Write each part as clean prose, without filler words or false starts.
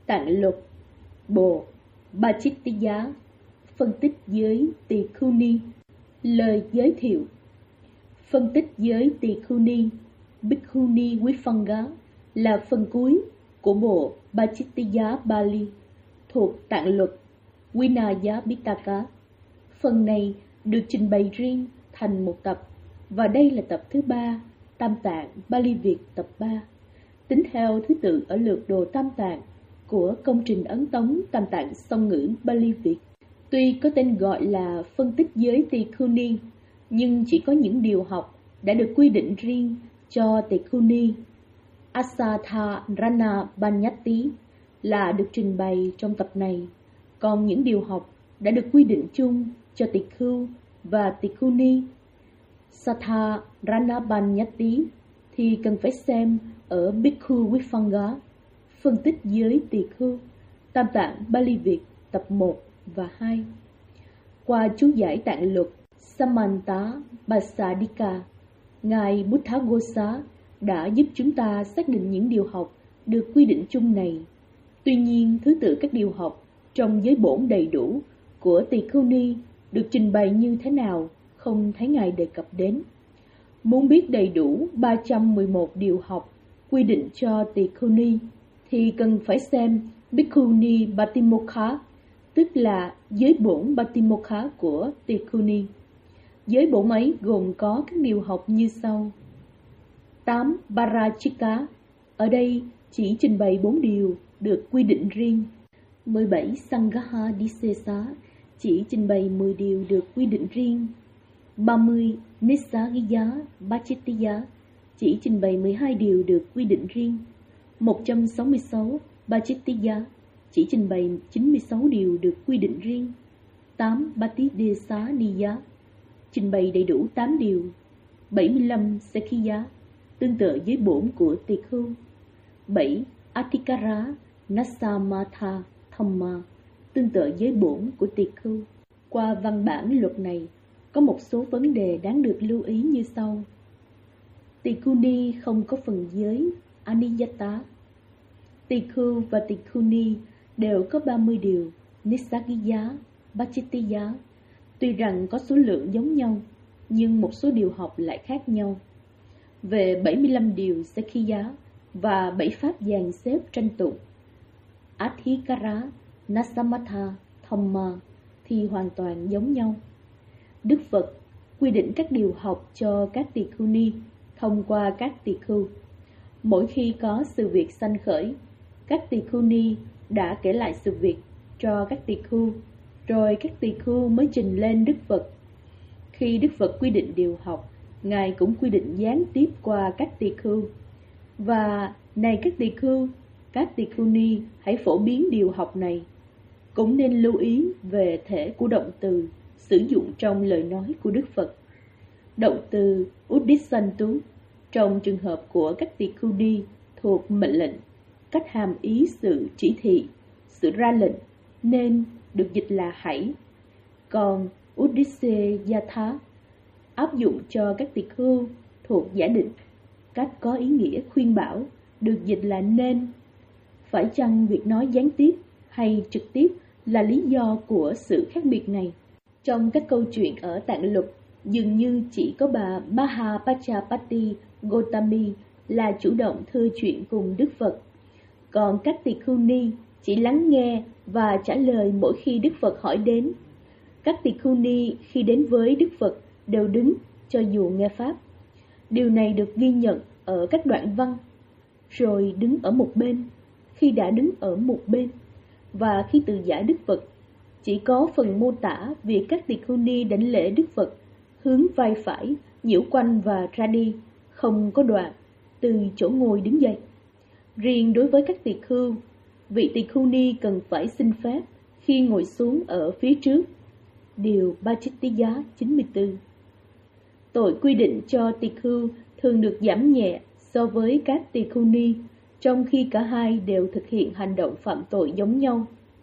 Tạng luật Bộ Bachittiya, phân tích giới Tỳ Khưu Ni. Lời giới thiệu. Phân tích giới Tỳ Khưu Ni, Bhikkhuni Vipanga là phần cuối của bộ Bachittiya Bali thuộc tạng luật Vinaya Pitaka. Phần này được trình bày riêng thành một tập, và đây là tập thứ 3 Tam Tạng Bali Việt tập 3, tính theo thứ tự ở lược đồ Tam Tạng của công trình ấn tống Tam Tạng song ngữ Bali Việt. Tuy có tên gọi là phân tích giới Tỳ Khưu Ni, nhưng chỉ có những điều học đã được quy định riêng cho Tỳ Khưu Ni, Asatharana Banyati, là được trình bày trong tập này. Còn những điều học đã được quy định chung cho Tỳ Khưu và Tỳ Khưu Ni, Satharana Banyati, thì cần phải xem ở Bhikkhu Vipanga, phân tích giới Tỳ Khưu, Tam Tạng Bali Việt tập 1 và 2. Qua chú giải tạng luật Samanta Basadika, Ngài Buddhaghosa đã giúp chúng ta xác định những điều học được quy định chung này. Tuy nhiên, thứ tự các điều học trong giới bổn đầy đủ của Tỳ Khưu Ni được trình bày như thế nào không thấy Ngài đề cập đến. Muốn biết đầy đủ 311 điều học quy định cho Tỳ Khưu Ni thì cần phải xem Bhikkhuni Batimokha, tức là giới bổn Batimokha của Tỳ Khưu Ni. Giới bổn ấy gồm có các điều học như sau. 8. Parachika, ở đây chỉ trình bày 4 điều được quy định riêng. 17. Sangha Disesa, chỉ trình bày 10 điều được quy định riêng. 30. Nissaggiya Bachittiya, chỉ trình bày 12 điều được quy định riêng. 166. Bachittiya, chỉ trình bày 96 điều được quy định riêng. 8. Patidesaniya, trình bày đầy đủ 8 điều. 75. Sekhiya, tương tự giới bổn của Tỳ Khưu. 7. Athikara Nasamatha Thamma, tương tự giới bổn của Tỳ Khưu. Qua văn bản luật này, có một số vấn đề đáng được lưu ý như sau. Tỳ Khưu Ni không có phần giới Aniyata. Tỳ Khưu và Tỳ Khưu Ni đều có 30 điều Nissaggiya, Bachittiya. Tuy rằng có số lượng giống nhau, nhưng một số điều học lại khác nhau. Về 75 điều Sekhiya và 7 pháp dàn xếp tranh tụng Athikara Nasamatha Thamma thì hoàn toàn giống nhau. Đức Phật quy định các điều học cho các Tỳ Khưu Ni thông qua các Tỳ Khưu. Mỗi khi có sự việc sanh khởi, các Tỳ Khưu Ni đã kể lại sự việc cho các Tỳ Khưu, rồi các Tỳ Khưu mới trình lên Đức Phật. Khi Đức Phật quy định điều học, Ngài cũng quy định gián tiếp qua các Tỳ Khưu. Và này các Tỳ Khưu Ni hãy phổ biến điều học này. Cũng nên lưu ý về thể của động từ sử dụng trong lời nói của Đức Phật. Động từ Uddhisantu trong trường hợp của các Tỳ Khưu Ni thuộc mệnh lệnh, cách hàm ý sự chỉ thị, sự ra lệnh, nên được dịch là hãy. Còn Uddhiseyatha áp dụng cho các Tỳ Khưu thuộc giả định, cách có ý nghĩa khuyên bảo, được dịch là nên. Phải chăng việc nói gián tiếp hay trực tiếp là lý do của sự khác biệt này? Trong các câu chuyện ở tạng luật, dường như chỉ có bà Mahapajapati Gotami là chủ động thưa chuyện cùng Đức Phật. Còn các Tỳ Khưu Ni chỉ lắng nghe và trả lời mỗi khi Đức Phật hỏi đến. Các Tỳ Khưu Ni khi đến với Đức Phật đều đứng cho dù nghe Pháp. Điều này được ghi nhận ở các đoạn văn. Rồi đứng ở một bên, khi đã đứng ở một bên, và khi từ giả Đức Phật, chỉ có phần mô tả việc các Tỳ Khưu Ni đảnh lễ Đức Phật, hướng vai phải, nhiễu quanh và ra đi, không có đoạn, từ chỗ ngồi đứng dậy. Riêng đối với các Tỳ Khưu, vị Tỳ Khưu Ni cần phải xin phép khi ngồi xuống ở phía trước. Điều Bachittiya 94. Tội quy định cho Tỳ Khưu thường được giảm nhẹ so với các Tỳ Khưu Ni, trong khi cả hai đều thực hiện hành động phạm tội giống nhau.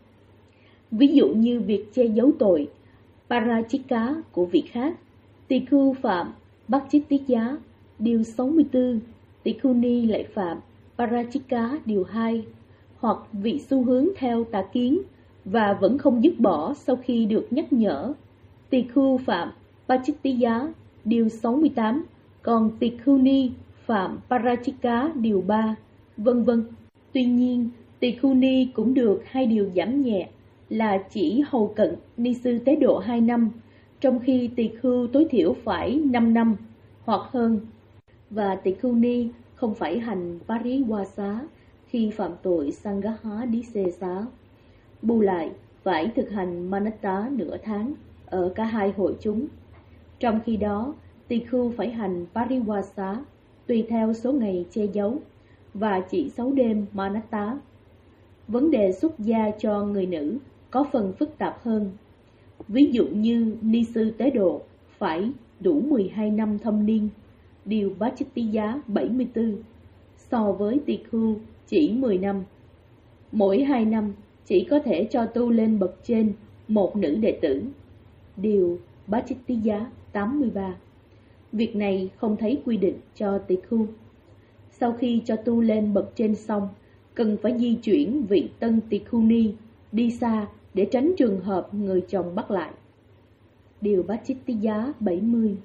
Ví dụ như việc che giấu tội Parachika của vị khác, Tỳ Khưu phạm Bachittiya điều 64, Tỳ Khưu Ni lại phạm Parachika điều 2, hoặc vị xu hướng theo tà kiến và vẫn không dứt bỏ sau khi được nhắc nhở. Tỳ khưu phạm Pachittiya điều 68, còn tỳ khưu ni phạm Parachika điều 3, vân vân. Tuy nhiên, tỳ khưu ni cũng được hai điều giảm nhẹ là chỉ hầu cận ni sư tế độ 2 năm, trong khi tỳ khưu tối thiểu phải 5 năm hoặc hơn, và tỳ khưu ni không phải hành Pariwasa khi phạm tội Sangaha Disesa. Bù lại, phải thực hành Manatta nửa tháng ở cả hai hội chúng. Trong khi đó, tỳ khưu phải hành Pariwasa tùy theo số ngày che giấu và chỉ 6 đêm Manatta. Vấn đề xuất gia cho người nữ có phần phức tạp hơn. Ví dụ như ni sư tế độ phải đủ 12 năm thâm niên, điều Pachittiya 74, so với tỳ khưu chỉ 10 năm. Mỗi 2 năm chỉ có thể cho tu lên bậc trên một nữ đệ tử, điều Pachittiya 83. Việc này không thấy quy định cho tỳ khưu. Sau khi cho tu lên bậc trên xong, cần phải di chuyển vị tân tỳ khưu ni đi xa để tránh trường hợp người chồng bắt lại, điều Pachittiya 70.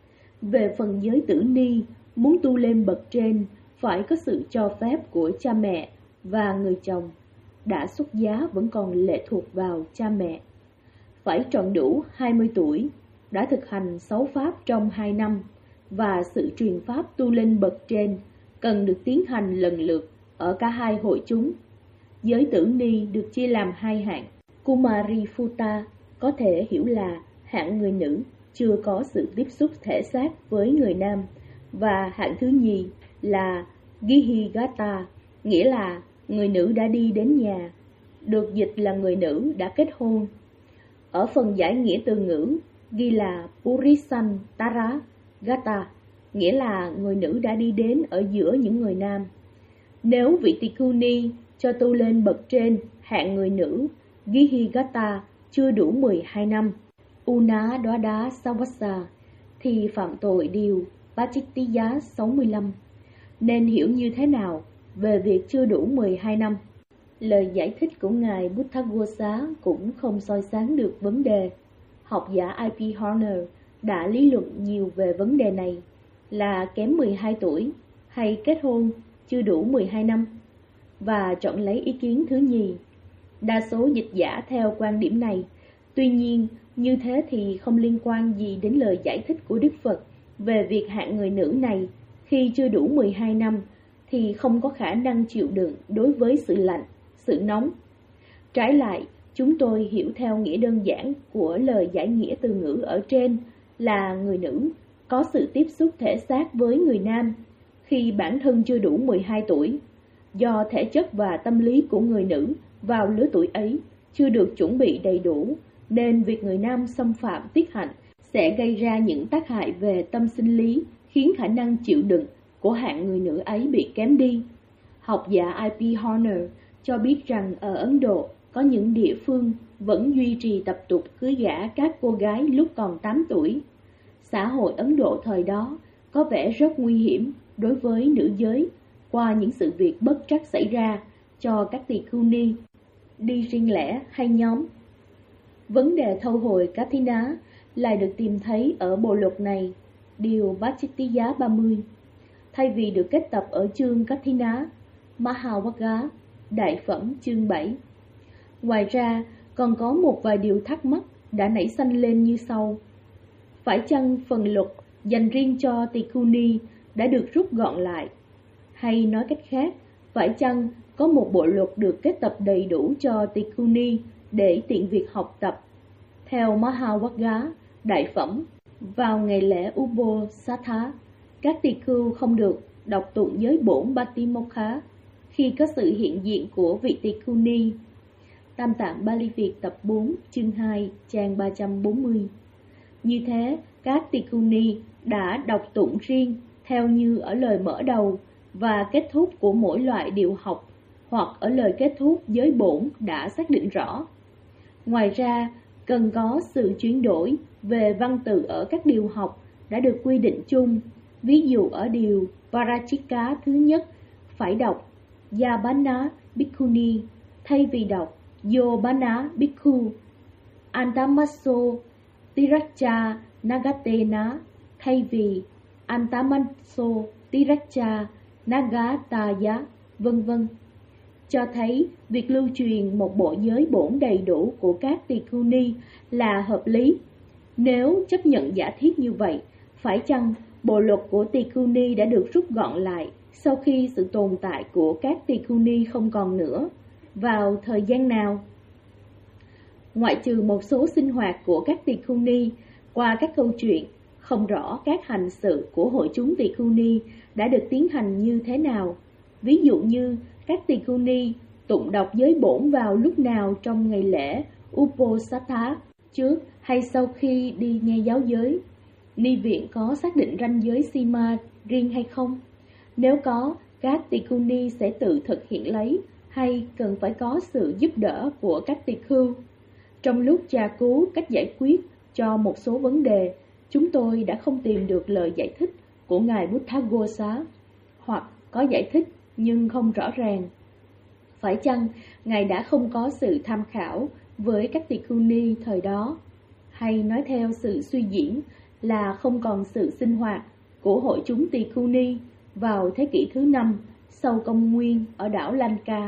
Về phần giới tử ni, muốn tu lên bậc trên phải có sự cho phép của cha mẹ và người chồng. Đã xuất giá vẫn còn lệ thuộc vào cha mẹ. Phải tròn đủ 20 tuổi, đã thực hành 6 pháp trong 2 năm, và sự truyền pháp tu lên bậc trên cần được tiến hành lần lượt ở cả hai hội chúng. Giới tử ni được chia làm hai hạng. Kumari Phuta có thể hiểu là hạng người nữ chưa có sự tiếp xúc thể xác với người nam, và hạng thứ nhì là Gihigata, nghĩa là người nữ đã đi đến nhà, được dịch là người nữ đã kết hôn. Ở phần giải nghĩa từ ngữ ghi là Purisan Tara Gata, nghĩa là người nữ đã đi đến ở giữa những người nam. Nếu vị tỳ khưu ni cho tu lên bậc trên hạng người nữ Gihigata chưa đủ 12 năm, Una Dwada Savasa, thì phạm tội điều Pachittiya 65. Nên hiểu như thế nào về việc chưa đủ 12 năm? Lời giải thích của Ngài Buddhaghosa cũng không soi sáng được vấn đề. Học giả I.P. Horner đã lý luận nhiều về vấn đề này, là kém 12 tuổi hay kết hôn chưa đủ 12 năm, và chọn lấy ý kiến thứ nhì. Đa số dịch giả theo quan điểm này. Tuy nhiên, như thế thì không liên quan gì đến lời giải thích của Đức Phật về việc hạng người nữ này khi chưa đủ 12 năm thì không có khả năng chịu đựng đối với sự lạnh, sự nóng. Trái lại, chúng tôi hiểu theo nghĩa đơn giản của lời giải nghĩa từ ngữ ở trên là người nữ có sự tiếp xúc thể xác với người nam khi bản thân chưa đủ 12 tuổi. Do thể chất và tâm lý của người nữ vào lứa tuổi ấy chưa được chuẩn bị đầy đủ, nên việc người nam xâm phạm tiết hạnh sẽ gây ra những tác hại về tâm sinh lý, khiến khả năng chịu đựng của hạng người nữ ấy bị kém đi. Học giả I.P. Horner cho biết rằng ở Ấn Độ có những địa phương vẫn duy trì tập tục cưới gả các cô gái lúc còn 8 tuổi. Xã hội Ấn Độ thời đó có vẻ rất nguy hiểm đối với nữ giới qua những sự việc bất trắc xảy ra cho các tỳ khưu ni, đi riêng lẻ hay nhóm. Vấn đề thâu hồi Kathina lại được tìm thấy ở bộ luật này, điều Pachittiya 30. Thay vì được kết tập ở chương Kathina, Mahavaga, đại phẩm chương 7. Ngoài ra, còn có một vài điều thắc mắc đã nảy sanh lên như sau. Phải chăng phần luật dành riêng cho tỳ khưu ni đã được rút gọn lại? Hay nói cách khác, phải chăng có một bộ luật được kết tập đầy đủ cho tỳ khưu ni để tiện việc học tập? Theo Mahavaga, đại phẩm, vào ngày lễ Uposatha, các tỳ khưu không được đọc tụng giới bổn Batimokha khi có sự hiện diện của vị tỳ khưu ni. Tam Tạng Bali Việt tập 4, chương 2, trang 340. Như thế, các tỳ khưu ni đã đọc tụng riêng theo như ở lời mở đầu và kết thúc của mỗi loại điều học, hoặc ở lời kết thúc giới bổn đã xác định rõ. Ngoài ra, cần có sự chuyển đổi về văn tự ở các điều học đã được quy định chung. Ví dụ ở điều Parachika thứ nhất phải đọc Yabana Bhikkhuni thay vì đọc Yobana Bhikkhu, Antamaso Tiracha Nagatena thay vì Antamaso Tiracha Nagataya, vân vân, cho thấy việc lưu truyền một bộ giới bổn đầy đủ của các tỳ khưu ni là hợp lý. Nếu chấp nhận giả thiết như vậy, phải chăng bộ luật của tỳ khưu ni đã được rút gọn lại sau khi sự tồn tại của các tỳ khưu ni không còn nữa? Vào thời gian nào? Ngoại trừ một số sinh hoạt của các tỳ khưu ni, qua các câu chuyện, không rõ các hành sự của hội chúng tỳ khưu ni đã được tiến hành như thế nào. Ví dụ như các tỳ khưu ni tụng đọc giới bổn vào lúc nào trong ngày lễ Uposatha, trước hay sau khi đi nghe giáo giới. Ni viện có xác định ranh giới Sima riêng hay không? Nếu có, các tỳ khưu ni sẽ tự thực hiện lấy hay cần phải có sự giúp đỡ của các tỳ khưu? Trong lúc tra cứu cách giải quyết cho một số vấn đề, chúng tôi đã không tìm được lời giải thích của Ngài Buddhaghosa, hoặc có giải thích nhưng không rõ ràng. Phải chăng Ngài đã không có sự tham khảo với các tỳ khưu ni thời đó? Hay nói theo sự suy diễn là không còn sự sinh hoạt của hội chúng tỳ khưu ni vào thế kỷ thứ 5 sau công nguyên ở đảo Lanka?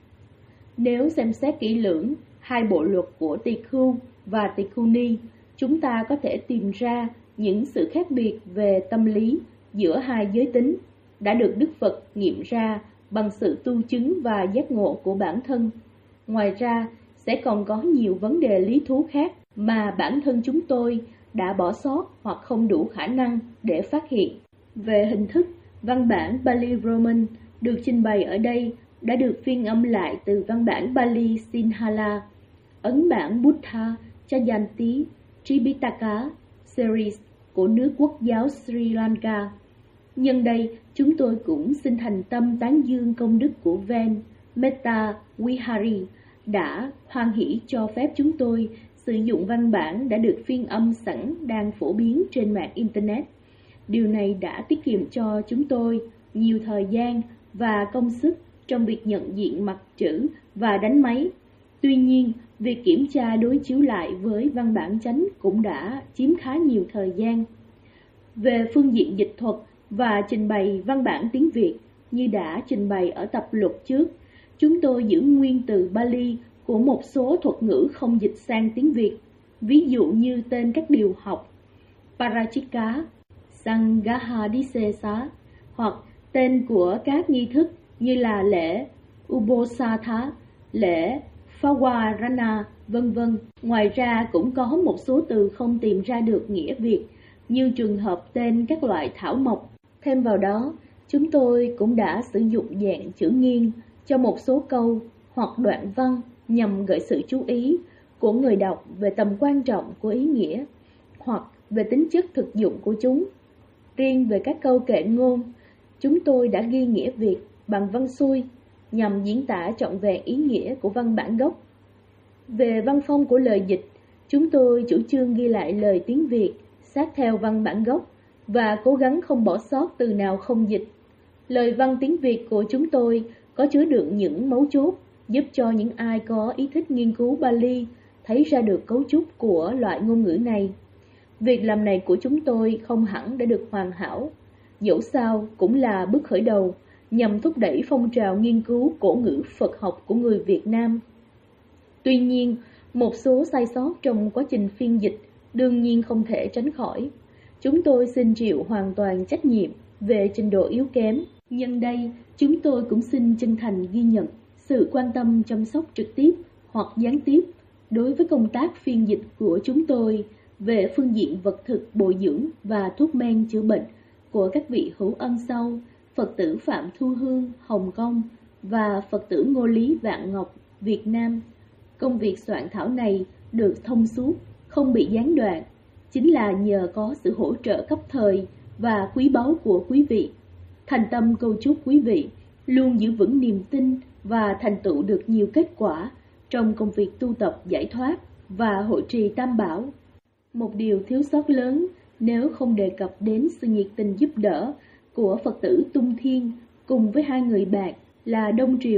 Nếu xem xét kỹ lưỡng hai bộ luật của tỳ khưu và tỳ khưu ni, chúng ta có thể tìm ra những sự khác biệt về tâm lý giữa hai giới tính đã được Đức Phật nghiệm ra bằng sự tu chứng và giác ngộ của bản thân. Ngoài ra, sẽ còn có nhiều vấn đề lý thú khác mà bản thân chúng tôi đã bỏ sót hoặc không đủ khả năng để phát hiện. Về hình thức, văn bản Pali Roman được trình bày ở đây đã được phiên âm lại từ văn bản Pali Sinhala, ấn bản Buddha Jayanti Tripitaka Series của nước quốc giáo Sri Lanka. Nhân đây, chúng tôi cũng xin thành tâm tán dương công đức của Ven Metta Vihari đã hoan hỷ cho phép chúng tôi sử dụng văn bản đã được phiên âm sẵn đang phổ biến trên mạng Internet. Điều này đã tiết kiệm cho chúng tôi nhiều thời gian và công sức trong việc nhận diện mặt chữ và đánh máy. Tuy nhiên, việc kiểm tra đối chiếu lại với văn bản chánh cũng đã chiếm khá nhiều thời gian. Về phương diện dịch thuật và trình bày văn bản tiếng Việt, như đã trình bày ở tập luật trước, chúng tôi giữ nguyên từ Pali của một số thuật ngữ không dịch sang tiếng Việt, ví dụ như tên các điều học Parachika, Sanghadisesa, hoặc tên của các nghi thức như là lễ Uposatha, lễ Phawarana, vân vân. Ngoài ra cũng có một số từ không tìm ra được nghĩa Việt, như trường hợp tên các loại thảo mộc. Thêm vào đó, chúng tôi cũng đã sử dụng dạng chữ nghiêng cho một số câu hoặc đoạn văn nhằm gợi sự chú ý của người đọc về tầm quan trọng của ý nghĩa hoặc về tính chất thực dụng của chúng. Riêng về các câu kệ ngôn, chúng tôi đã ghi nghĩa Việt bằng văn xuôi nhằm diễn tả trọn vẹn ý nghĩa của văn bản gốc. Về văn phong của lời dịch, chúng tôi chủ trương ghi lại lời tiếng Việt sát theo văn bản gốc và cố gắng không bỏ sót từ nào không dịch. Lời văn tiếng Việt của chúng tôi có chứa đựng những mấu chốt giúp cho những ai có ý thích nghiên cứu Pali thấy ra được cấu trúc của loại ngôn ngữ này. Việc làm này của chúng tôi không hẳn đã được hoàn hảo, dẫu sao cũng là bước khởi đầu nhằm thúc đẩy phong trào nghiên cứu cổ ngữ Phật học của người Việt Nam. Tuy nhiên, một số sai sót trong quá trình phiên dịch đương nhiên không thể tránh khỏi. Chúng tôi xin chịu hoàn toàn trách nhiệm về trình độ yếu kém. Nhân đây, chúng tôi cũng xin chân thành ghi nhận sự quan tâm chăm sóc trực tiếp hoặc gián tiếp đối với công tác phiên dịch của chúng tôi về phương diện vật thực bồi dưỡng và thuốc men chữa bệnh của các vị hữu ân sau, Phật tử Phạm Thu Hương, Hồng Kông và Phật tử Ngô Lý Vạn Ngọc, Việt Nam. Công việc soạn thảo này được thông suốt, không bị gián đoạn, chính là nhờ có sự hỗ trợ cấp thời và quý báu của quý vị. Thành tâm cầu chúc quý vị luôn giữ vững niềm tin và thành tựu được nhiều kết quả trong công việc tu tập giải thoát và hội trì Tam Bảo. Một điều thiếu sót lớn nếu không đề cập đến sự nhiệt tình giúp đỡ của Phật tử Tung Thiên cùng với hai người bạn là Đông Triều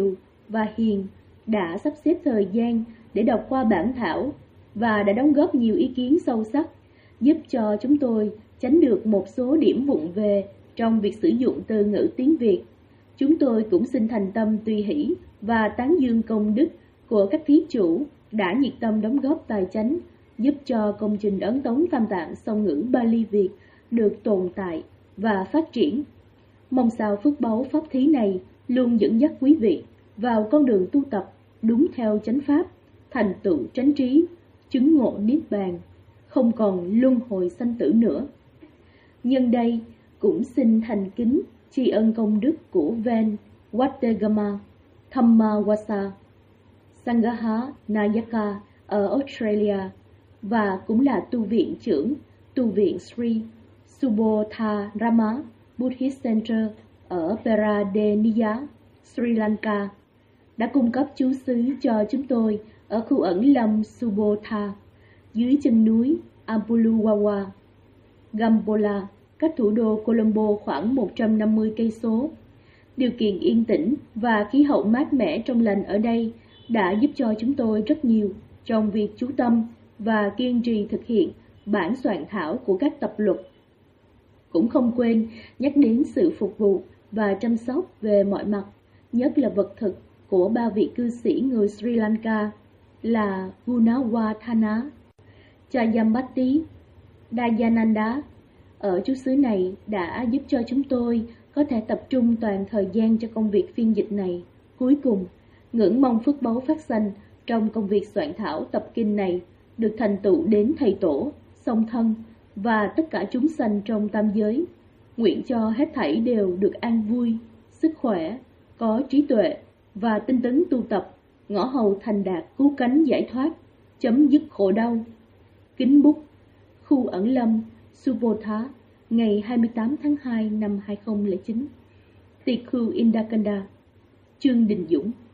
và Hiền đã sắp xếp thời gian để đọc qua bản thảo và đã đóng góp nhiều ý kiến sâu sắc, giúp cho chúng tôi tránh được một số điểm vụng về trong việc sử dụng từ ngữ tiếng Việt. Chúng tôi cũng xin thành tâm tùy hỷ và tán dương công đức của các thí chủ đã nhiệt tâm đóng góp tài chánh, giúp cho công trình ấn tống tam tạng song ngữ Bali Việt được tồn tại và phát triển. Mong sao phước báu pháp thí này luôn dẫn dắt quý vị vào con đường tu tập đúng theo chánh pháp, thành tựu chánh trí, chứng ngộ niết bàn, không còn luân hồi sanh tử nữa. Nhân đây cũng xin thành kính tri ân công đức của Van Wattagama Thammawasa Sangha Nayaka ở Australia và cũng là tu viện trưởng tu viện Sri Subodharama Buddhist Center ở Peradeniya, Sri Lanka, đã cung cấp trú xứ cho chúng tôi ở khu ẩn lâm Subodha dưới chân núi Ampuluwawa, Gampola, cách thủ đô Colombo khoảng 150 cây số. Điều kiện yên tĩnh và khí hậu mát mẻ trong lành ở đây đã giúp cho chúng tôi rất nhiều trong việc chú tâm và kiên trì thực hiện bản soạn thảo của các tập luật. Cũng không quên nhắc đến sự phục vụ và chăm sóc về mọi mặt, nhất là vật thực của ba vị cư sĩ người Sri Lanka là Gunawathana, Chayambati, Dayananda. Ở trú xứ này đã giúp cho chúng tôi có thể tập trung toàn thời gian cho công việc phiên dịch này. Cuối cùng, ngưỡng mong phước báu phát sanh trong công việc soạn thảo tập kinh này được thành tựu đến thầy tổ, song thân và tất cả chúng sanh trong tam giới. Nguyện cho hết thảy đều được an vui, sức khỏe, có trí tuệ và tinh tấn tu tập, ngõ hầu thành đạt cứu cánh giải thoát, chấm dứt khổ đau. Kính bút, khu ẩn lâm Subodha, ngày 28 tháng 2 năm 2009. Tỳ khưu Indakanda, Trương Đình Dũng.